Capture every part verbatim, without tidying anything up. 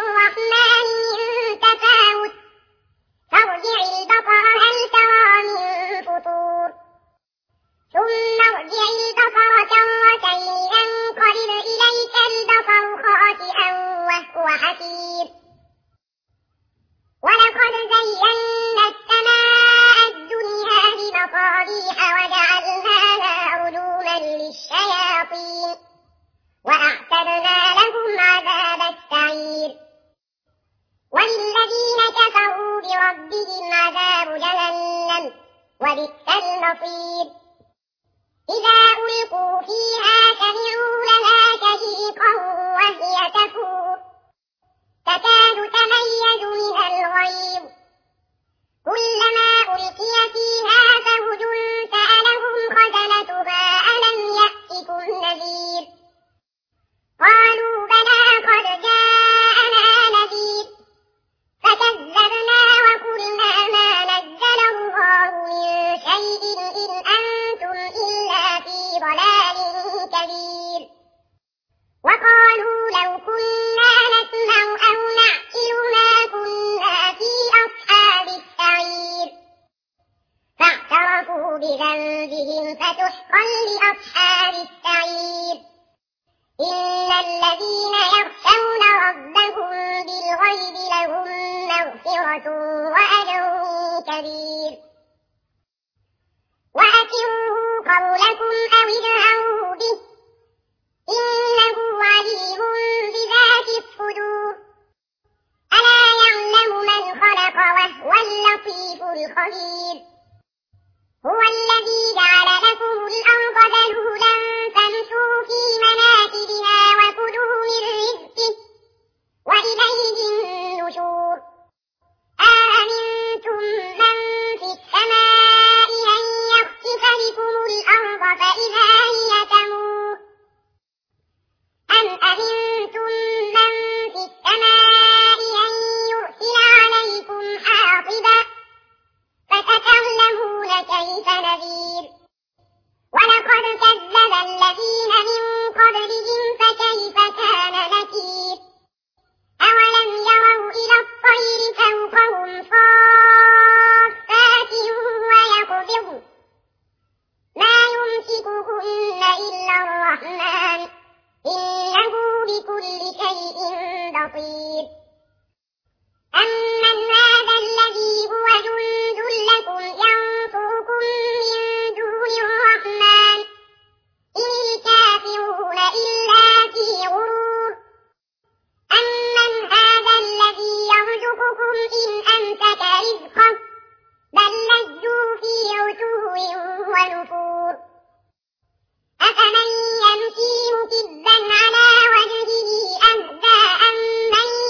الرحمن من تفاوت فارجع البصر هل ترى من فطور ثم ارجع البصر كرتين ينقلب إليك البصر خاسئا وهو حسير ولقد زينا السماء الدنيا بمصابيح وجعلناها رجوما للشياطين وأعتدنا لهم عذاب السعير وللذين كفروا بربهم عذاب جهنم وبئس المصير إذا ألقوا فيها سمعوا لها شهيقا وهي تفور تكاد تميز من الغيظ كلما ألقي فيها فوج سألهم خزنتها ألم يأتكم نذير قالوا بلى قد جاءنا نذير فكذبنا وقلنا ما نزل الله من شيء إن أنتم إلا في ضلال كبير وقالوا لو كنا نسمع أو نعقل ما كنا في أصحاب السعير فاعترفوا بذنبهم فسحقا لأصحاب السعير إن الذين يخشون ربهم بالغيب لهم مغفرة وأجر كبير وأسروا قولكم أو اجهروا به إنه عليم بذات الصدور ألا يعلم من خلق وهو اللطيف الخبير هو الذي جعل لكم الأرض ذلولا فامشوا في مناكبها وكلوا من رزقه وإليه النشور آمنتم من في السماء أن يخسف بكم الأرض فإذا هي تمور أم أمنتم من في السماء أن يرسل عليكم حاصبا فستعلمون كيف نذير ولقد كذب الذين من قبلهم فكيف كان نكير أولم يروا إلى الطير فوقهم صافات ويقبضن ما يمسكهن إلا الرحمن إنه بكل شيء بصير أمن هذا الذي هو جند لكم ينصركم من دون الرحمن إن الكافرون إلا في غرور أمن هذا الذي يرزقكم إن أمسك رزقه بل لجوا في عتو ونفور أفمن يمشي مكبا على وجهه أهدى أمن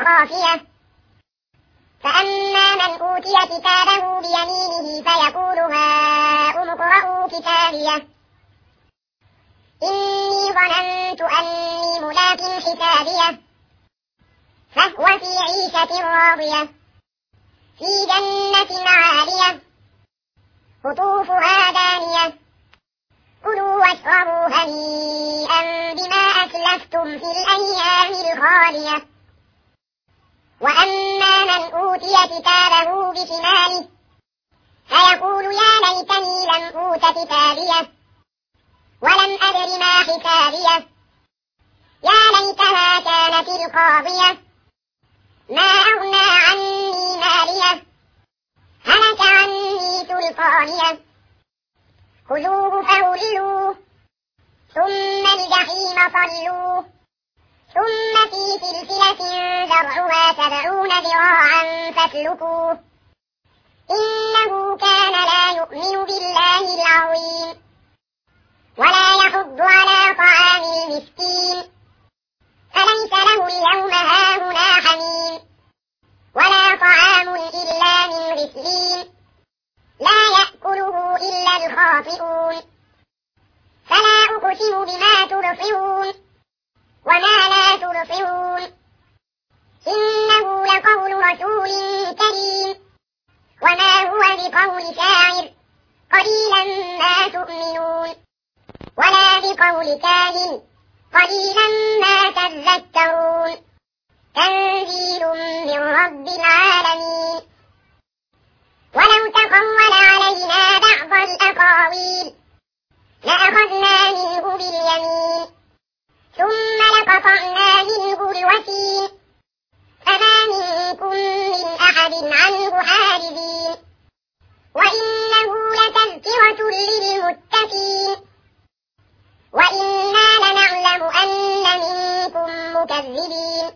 خافية. فأما من أوتي كتابه بيمينه فيقول هاؤم اقرءوا كتابيه إني ظننت أني ملاق حسابيه فهو في عيشة راضية في جنة عالية قطوفها دانية كلوا واشربوا هنيئا بما أسلفتم في الأيام الخالية. وأما من أوتي كتابه بشماله فيقول يا ليتني لم أوت كتابيه ولم أدر ما حسابيه يا ليتها كانت القاضية ما أغنى عني ماليه هلك عني سلطانيه خذوه فغلوه ثم الجحيم صلوه ثم في سلسلة ذرعها سبعون ذراعا فاسلكوه إنه كان لا يؤمن بالله العظيم ولا يحض على طعام المسكين فليس له اليوم هاهنا حميم ولا طعام إلا من غسلين لا يأكله إلا الخاطئون. فلا أقسم بما تبصرون وما لا تبصرون إنه لقول رسول كريم وما هو بقول شاعر قليلا ما تؤمنون ولا بقول كاهن قليلا ما تذكرون تنزيل من رب العالمين. ولو تقول علينا بعض الأقاويل لأخذنا منه باليمين ثم لقطعنا منه الوتين فما منكم من أحد عنه حاجزين. وإنه لتذكرة للمتقين وإنا لنعلم أن منكم مكذبين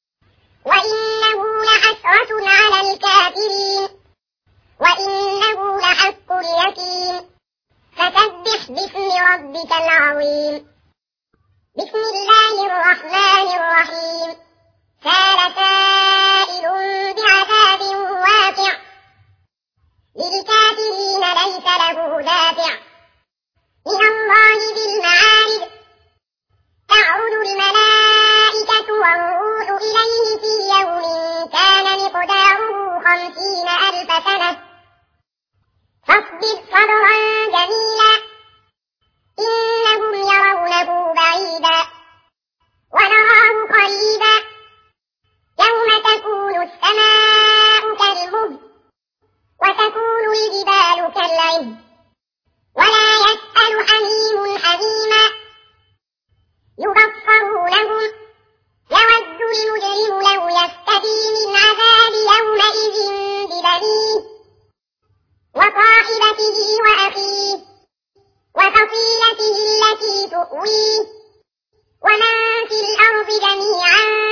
وإنه لحسرة على الكافرين وإنه لحق اليقين. فسبح باسم ربك العظيم. بسم الله الرحمن الرحيم. سأل سائل بعذاب واقع للكافرين ليس له دافع من الله ذي المعارج تعرج الملائكة والروح إليه في يوم كان مقداره خمسين ألف سنة فاصبر صبرا جميلا إنهم يرونه بعيدا ونراه قريبا يوم تكون السماء كالمهل وتكون الجبال كالعهن ولا يسأل حميم حميما يبصرونهم يود المجرم لو يفتدي من عذاب يومئذ ببنيه وصاحبته وأخيه وفصيلته التي تؤويه ومن في الأرض جميعا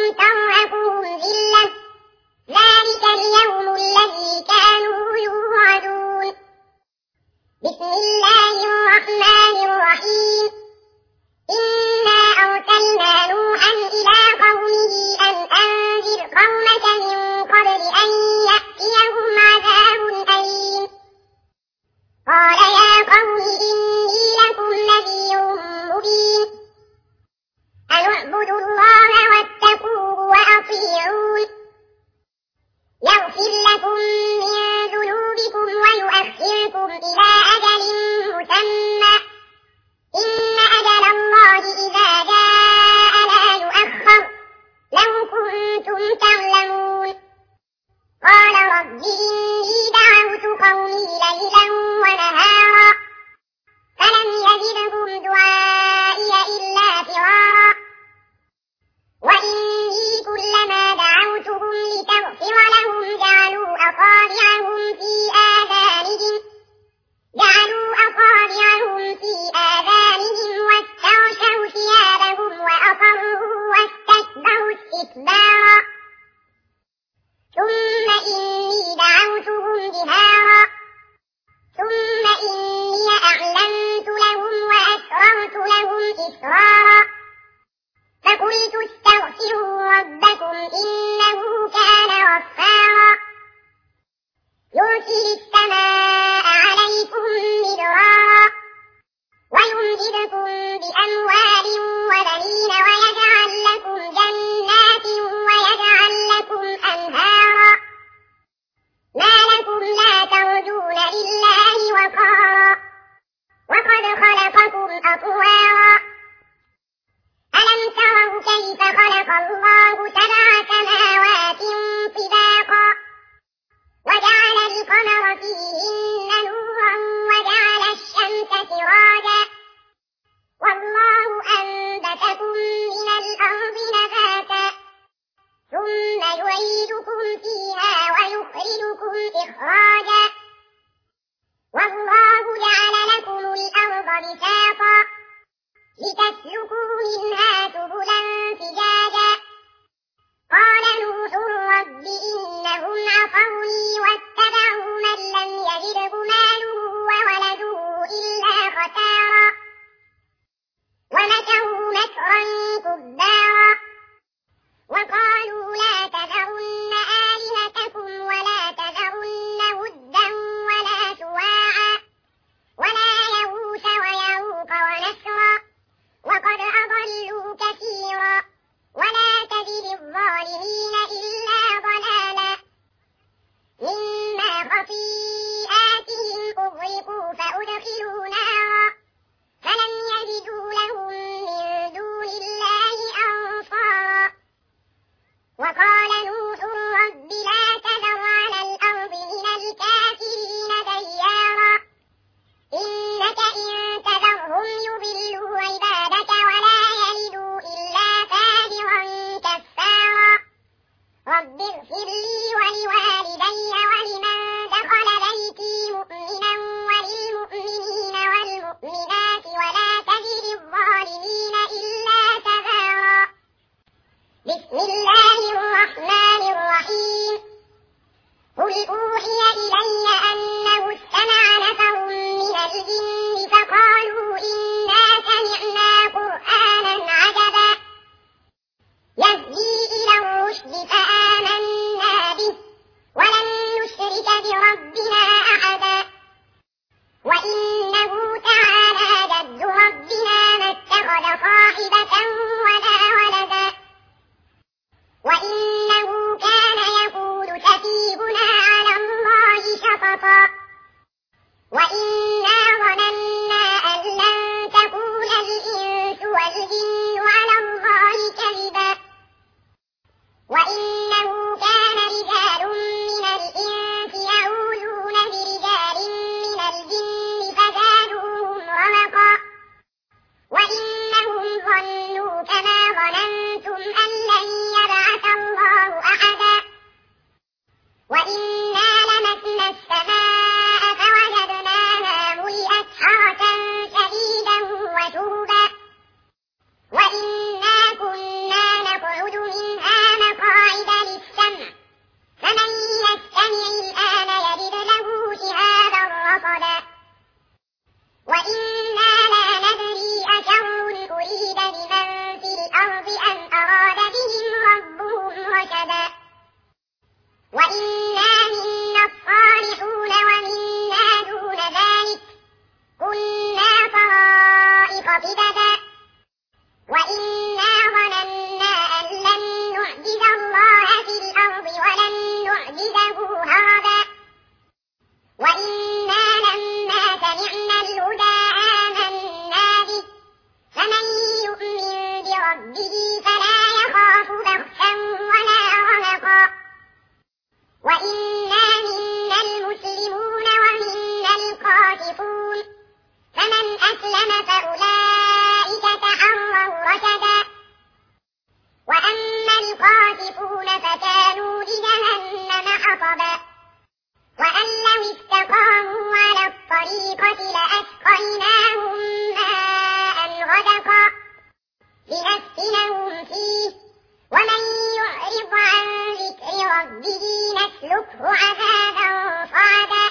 ترهقهم ذلة ذلك اليوم الذي كانوا يوعدون. بسم الله الرحمن الرحيم. إنا أرسلنا نوحا إلى قومه أن أنذر قومك من قبل أن يأتيهم عذاب أليم. قال يا قوم إني لكم نذير مبين. أن اعبدوا الله واتقوه وأطيعون وأسقيناهم ماء غدقا لنفتنهم فيه ومن يعرض عن ذكر ربه نسلكه عذابا صعدا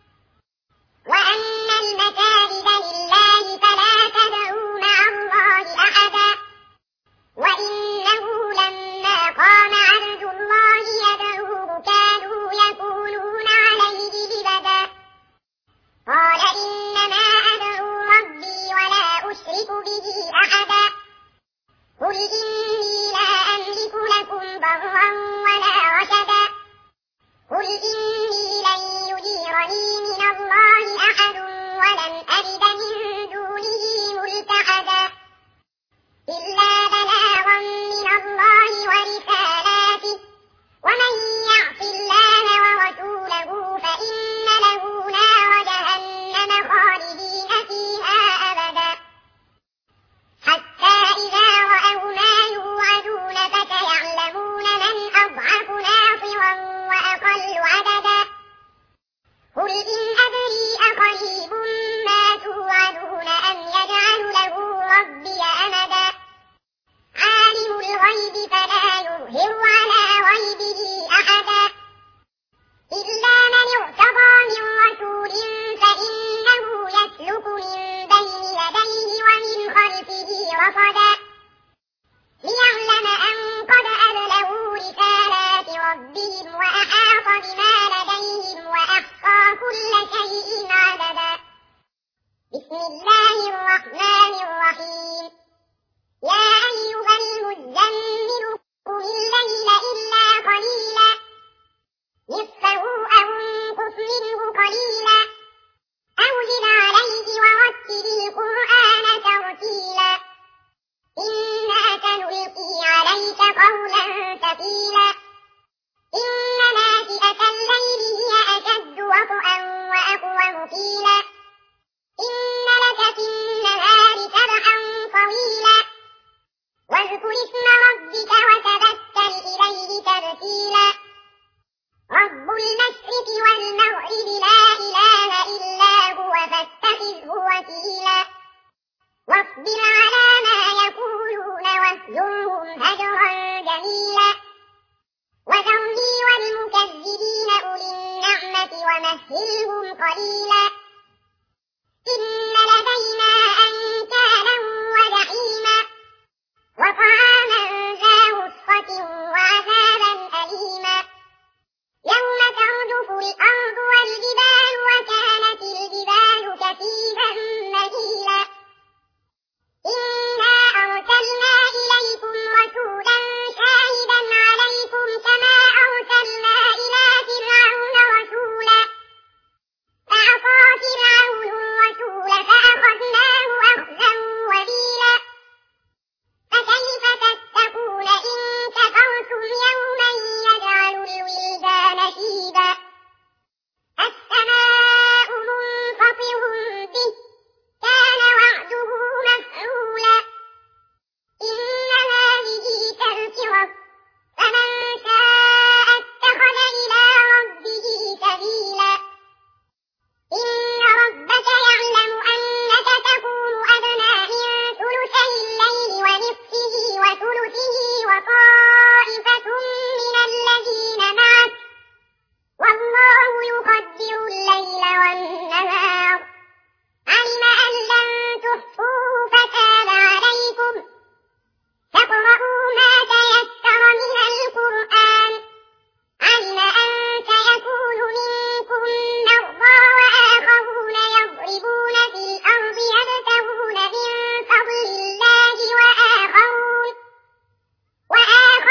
وأن المساجد لله فلا تدعوا مع الله أحدا وإنه لما قام عبد الله يدعوه كانوا يكونون عليه لبدا قال إنما أدعو ربي ولا أشرك به أحدا قل إني لا أملك لكم ضرا ولا رشدا قل إني لن يجيرني من الله أحد ولن أجد من دونه ملتحدا إلا بلاغا من الله ورسالاته ومن يعص الله ورسوله فإن له نار جهنم خالدين فيها أبدا حتى إذا رأوا ما يوعدون فسيعلمون من أضعف ناصرا وأقل عددا قل إن أدري أقريب ما توعدون أم يجعل له ربي أمدا عالم الغيب فلا يظهر على غيبه أحدا إلا من ارتضى من رسول فإنه يسلك من بين يديه ومن خلفه رصدا ليعلم أن قد أبلغوا رسالات ربهم وأحاط بما لديهم وأحصى كل شيء عددا بسم الله الرحمن الرحيم يا أيها المزمل قم الليل إلا قليلا نصفه أو انقص منه قليلا أو زد عليه ورتل القرآن ترتيلا إنا سنلقي عليك قولا ثقيلا إن ناشئة الليل هي أشد وطئا وأقوم قيلا إن لك في النهار سبحا طويلا واذكر اسم ربك وتبتل إليه تبتيلا رب المشرق والمغرب لا إله إلا هو فاتخذه وكيلا واصبر على ما يقولون واهجرهم هجرا جميلا وذرني والمكذبين أولي النعمة ومهلهم قليلا إن لدينا أنكالا وجحيما وطعاما ذا غصة وعذابا أليما يوم ترجف الأرض والجبال وكانت الجبال كثيبا مهيلا إنا أرسلنا إليكم رسولا شاهدا عليكم كما أرسلنا إلى فرعون رسولا فعصى فرعون الرسول فأخذناه أخذا وبيلا فكيف تتقون إن كفرتم يوما يجعل الولدان شيبا السماء منفطر به كان وعده مفعولا إن هذه تذكرة فمن شاء اتخذ إلى ربه سبيلا إن ربك يعلم أنك تقوم أدنى من ثلثي الليل ونصفه وثلثه وطائفة من الذين معك والله يقدر الليل والنهار علم أن لن تحصوه فتاب عليكم فاقرؤوا ما تيسر من القرآن علم أن سيكون منكم مرضى وآخرون يضربون في الأرض يبتغون من فضل الله وآخرون وآخرون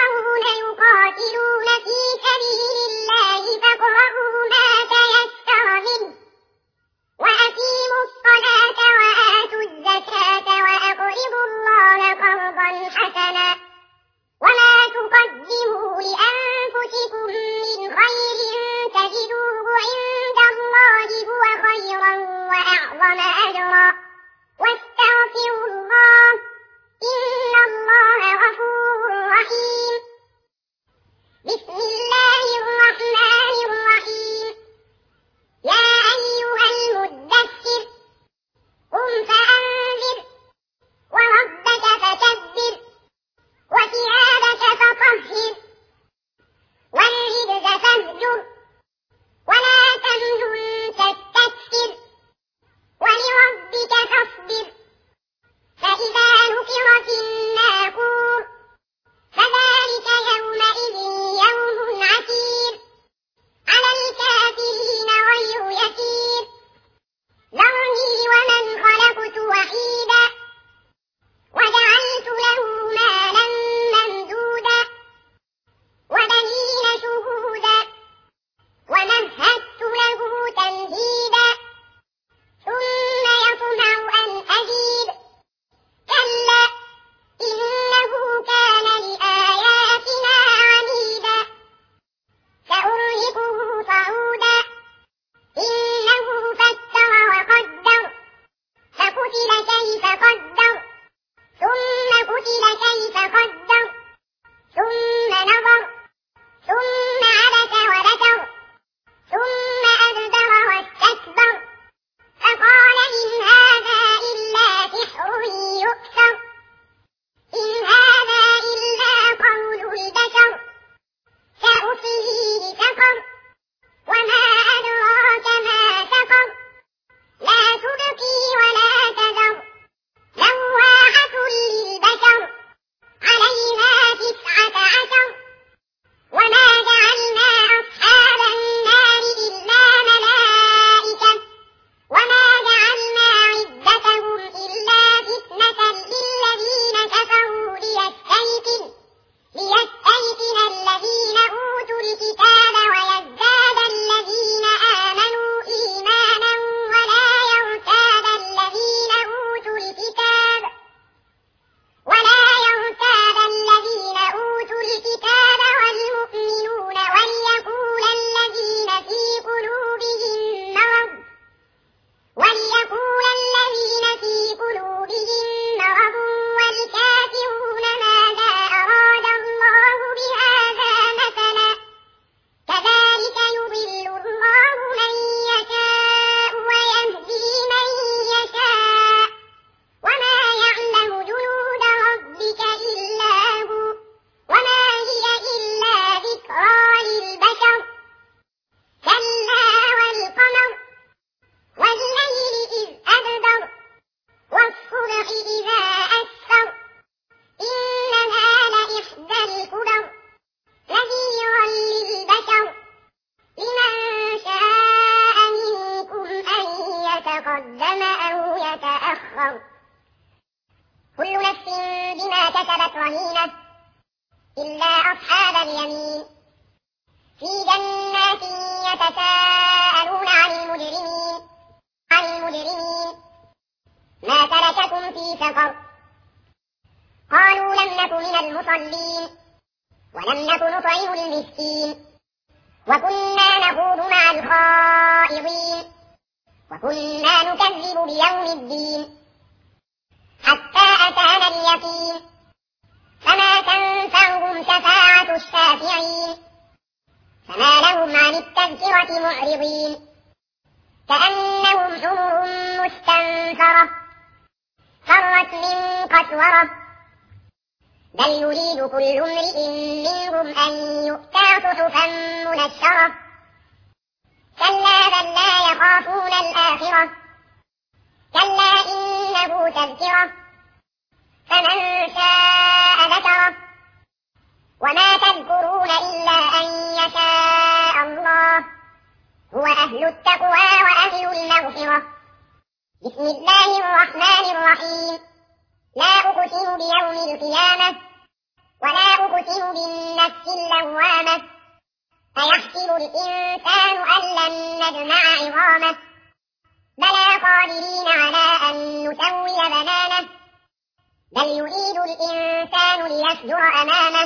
إلا أصحاب اليمين في جنات يتساءلون عن المجرمين عن المجرمين ما ترككم في سقر قالوا لم نك من المصلين ولم نك نطعم المسكين وكنا نخوض مع الخائضين وكنا نكذب بيوم الدين حتى أتانا اليقين فما تنفعهم شفاعة الشافعين فما لهم عن التذكرة معرضين كأنهم حمر مستنفرة فرت من قسورة بل يريد كل امرئ منهم أن يؤتى صحفا منشرة كلا بل لا يخافون الآخرة كلا إنه تذكرة فمن شاء ذكره وما تذكرون إلا أن يشاء الله هو أهل التقوى وأهل المغفرة بسم الله الرحمن الرحيم لا أقسم بيوم القيامة ولا أقسم بالنفس اللوامة أيحسب الإنسان أن لن نجمع عظامه بلى قادرين على أن نسوي بنانه بل يريد الإنسان ليفجر أمامه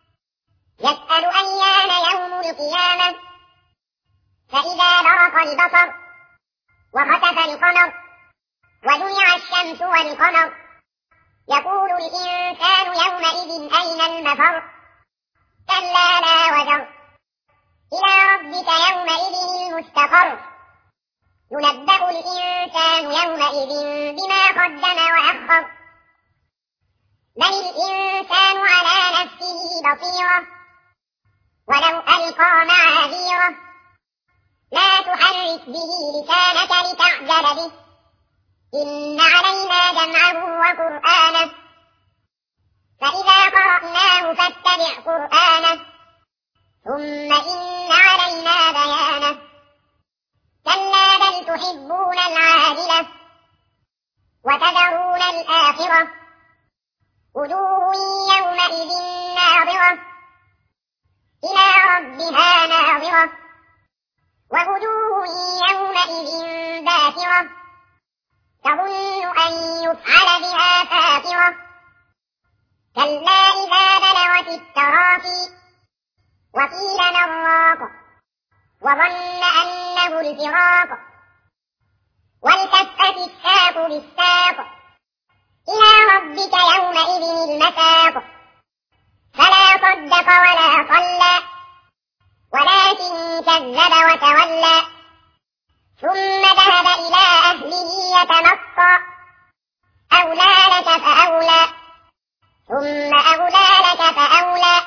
يسأل أيان يوم القيامة فإذا برق البصر وخسف القمر وجمع الشمس والقمر يقول الإنسان يومئذ أين المفر كلا لا وزر إلى ربك يومئذ المستقر ينبأ الإنسان يومئذ بما قدم وأخر بل الإنسان على نفسه بصيرة ولو ألقى معاذيره لا تحرك به لسانك لتعجل به إن علينا جمعه وقرآنه فإذا قرأناه فاتبع قرآنه ثم إن علينا بيانه كلا بل تحبون العاجلة وتذرون الآخرة وجوه يومئذ ناظرة إلى ربها ناظرة ووجوه يومئذ باسرة تظن أن يفعل بها فاقرة كلا إذا بلغت التراقي وقيل من راق وظن أنه الفراق والتفت الساق بالساق إلى ربك يومئذ المساق فلا صدق ولا صلى ولكن كذب وتولى ثم ذهب إلى أهله يتمطى أولى لك فأولى ثم أولى لك فأولى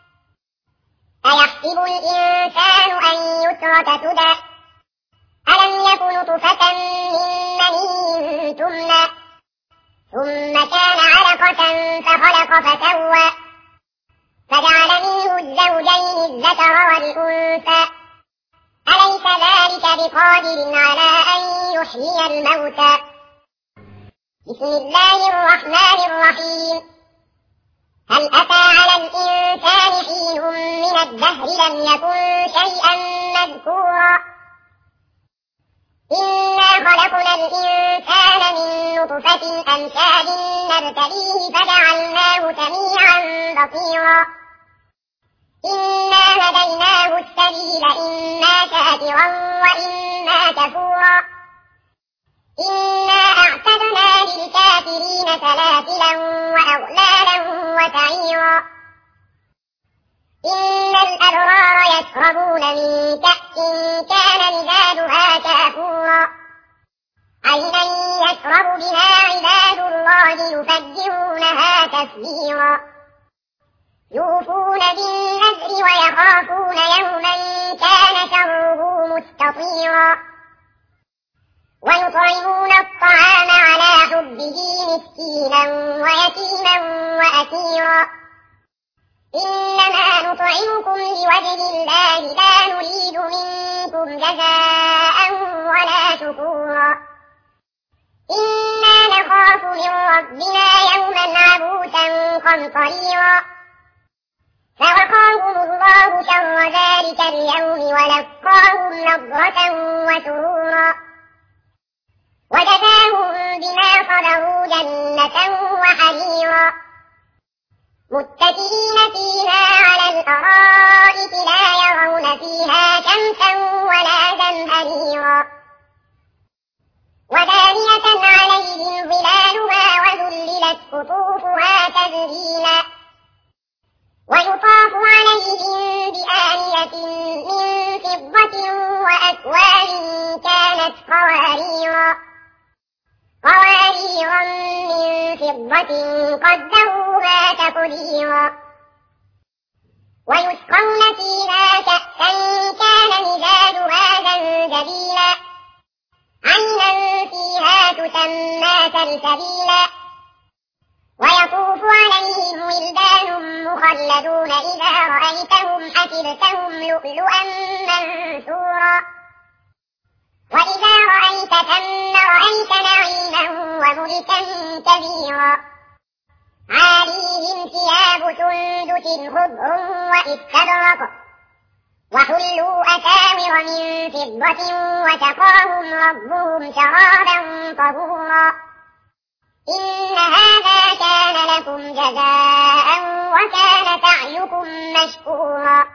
أيحسب الإنسان أن يترك سدى ألم يك نطفة من مني تمنى ثم كان علقة فخلق فسوى فجعل منه الزوجين الذكر والأنثى أليس ذلك بقادر على أن يحيي الموتى بسم الله الرحمن الرحيم هل أتى على الإنسان حين من الدهر لم يكن شيئا مذكورا إنا خلقنا الإنسان من نطفة أمشاج نبتليه فجعلناه سميعا بصيرا إنا هديناه السبيل إما شاكرا وإما كفورا إنا أعتدنا للكافرين سلاسلا وأغلالا وسعيرا إن الأبرار يشربون من كأس كان مزاجها كافورا عينا يشرب بها عباد الله يفجرونها تفجيرا يوفون بالنذر ويخافون يوما كان شره مستطيرا ويطعمون الطعام على حبه مسكينا ويتيما وأسيرا إنما نطعمكم لوجه الله لا نريد منكم جزاء ولا شكورا إنا نخاف من ربنا يوما عبوسا قمطريرا ذلك اليوم ولقاهم نضرة وسرورا وجزاهم بما صبروا جنة وحريرا متكئين فيها على الأرائك لا يرون فيها شمسا ولا زمهريرا ودانية عليهم ظلالها وذللت قطوفها تذليلا ويطاف عليهم بآنية من فضة وأكواب كانت قواريرا قواريرا من فضة قدروها تقديرا ويسقون فيها كأسا كان مزاجها زنجبيلا عينا فيها تسمى سلسبيلا ويطوف عليهم ولدان مخلدون إذا رأيتهم حسبتهم لؤلؤا منثورا وإذا رأيت ثم رأيت نعيما وملكا كبيرا عاليهم ثياب سندس خضر واستبرق وحلوا أساور من فضة وسقاهم ربهم شرابا طهورا إن هذا كان لكم جزاء وكان سعيكم مشكورا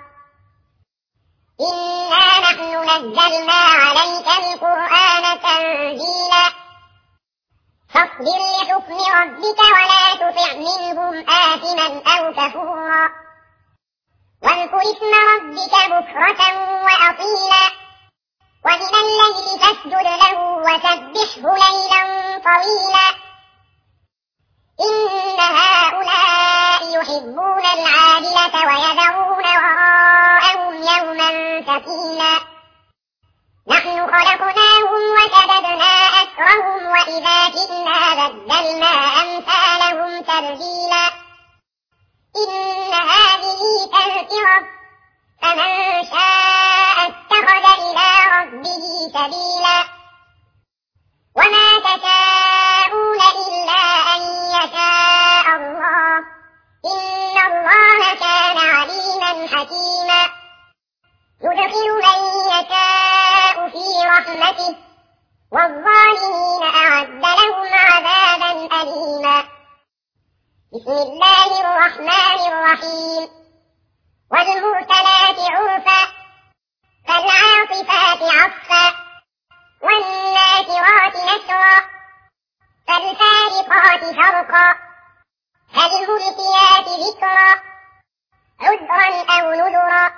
إنا نحن نزلنا عليك القرآن تنزيلا فاصبر لحكم ربك ولا تطع منهم آثما أو كفورا واذكر اسم ربك بكرة وأصيلا ومن الليل فاسجد له وسبحه ليلا طويلا إن هؤلاء يحبون العاجلة ويذرون وراءهم يوما ثقيلا نحن خلقناهم وشددنا أسرهم وإذا شئنا بدلنا أمثالهم تبديلا إن هذه تذكرة فمن شاء اتخذ إلى ربه سبيلا وما تشاءون إلا أن يشاء الله إن الله كان عليما حكيما يدخل من يشاء في رحمته والظالمين أعد لهم عذابا أليما بسم الله الرحمن الرحيم والمرسلات عرفا فالعاصفات عصفا والناشرات نشرا فالفارقات فرقا فالملقيات ذكرا عذرا أو نذرا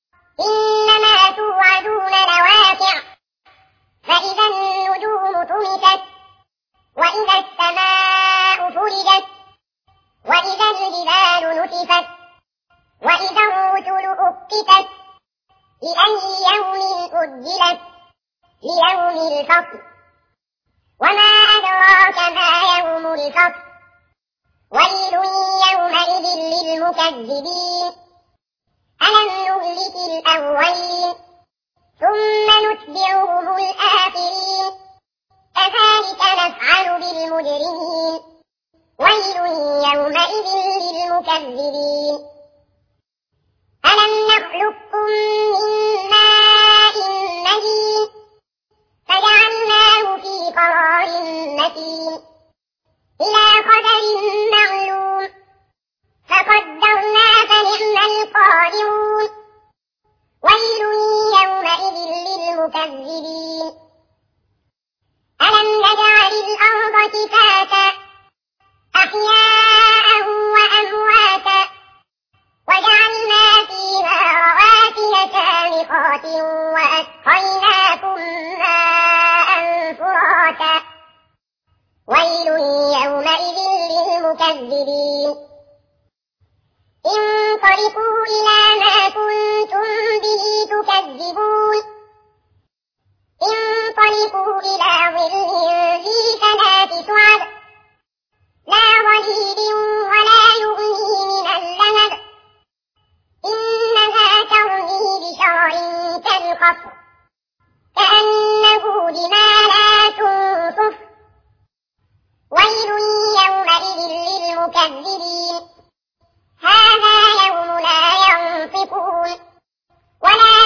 إنما توعدون لواقع فإذا النجوم طمست وإذا السماء فرجت وإذا الجبال نسفت وإذا الرسل أقتت لأي يوم أجلت ليوم الفصل وما أدراك ما يوم الفصل ويل يومئذ للمكذبين ألم نهلك الأولين ثم نتبعهم الآخرين كذلك نفعل بالمجرمين ويل يومئذ للمكذبين ألم نخلقكم من ماء مهين فجعلناه في قرار مكين إلى قدر معلوم فقدرنا فنعم القادرون ويل يومئذ للمكذبين ألم نجعل الأرض كفاتا أحياء وأمواتا وجعلنا فيها رواسي شامخات وأسقيناكم ماء فراتا ويل يومئذ للمكذبين انطلقوا إلى ما كنتم به تكذبون انطلقوا إلى ظل ذي ثلاث شعب لا ظليل ولا يغني من اللهب إنها ترمي بشرر كالقصر كأنه جمالات صفر ويل يومئذ للمكذبين هذا يوم لا ينطقون ولا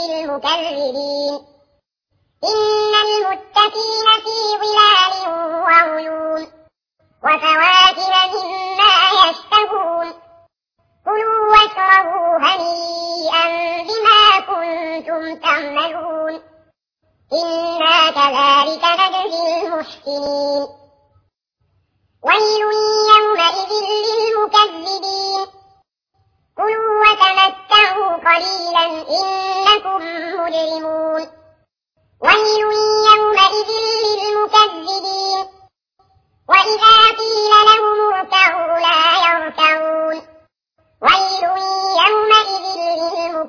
للمكذبين إن المتقين في ظلال وعيون وفواكه مما يشتهون كلوا واشربوا هنيئا بما كنتم تعملون إنا كذلك نجزي المحسنين ويل يومئذ للمكذبين كلوا وتمتعوا قليلا إنكم مجرمون ويل يومئذ للمكذبين وإذا قيل لهم اركعوا لا يركعون ويل يومئذ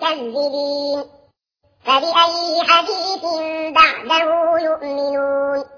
للمكذبين فبأي حديث بعده يؤمنون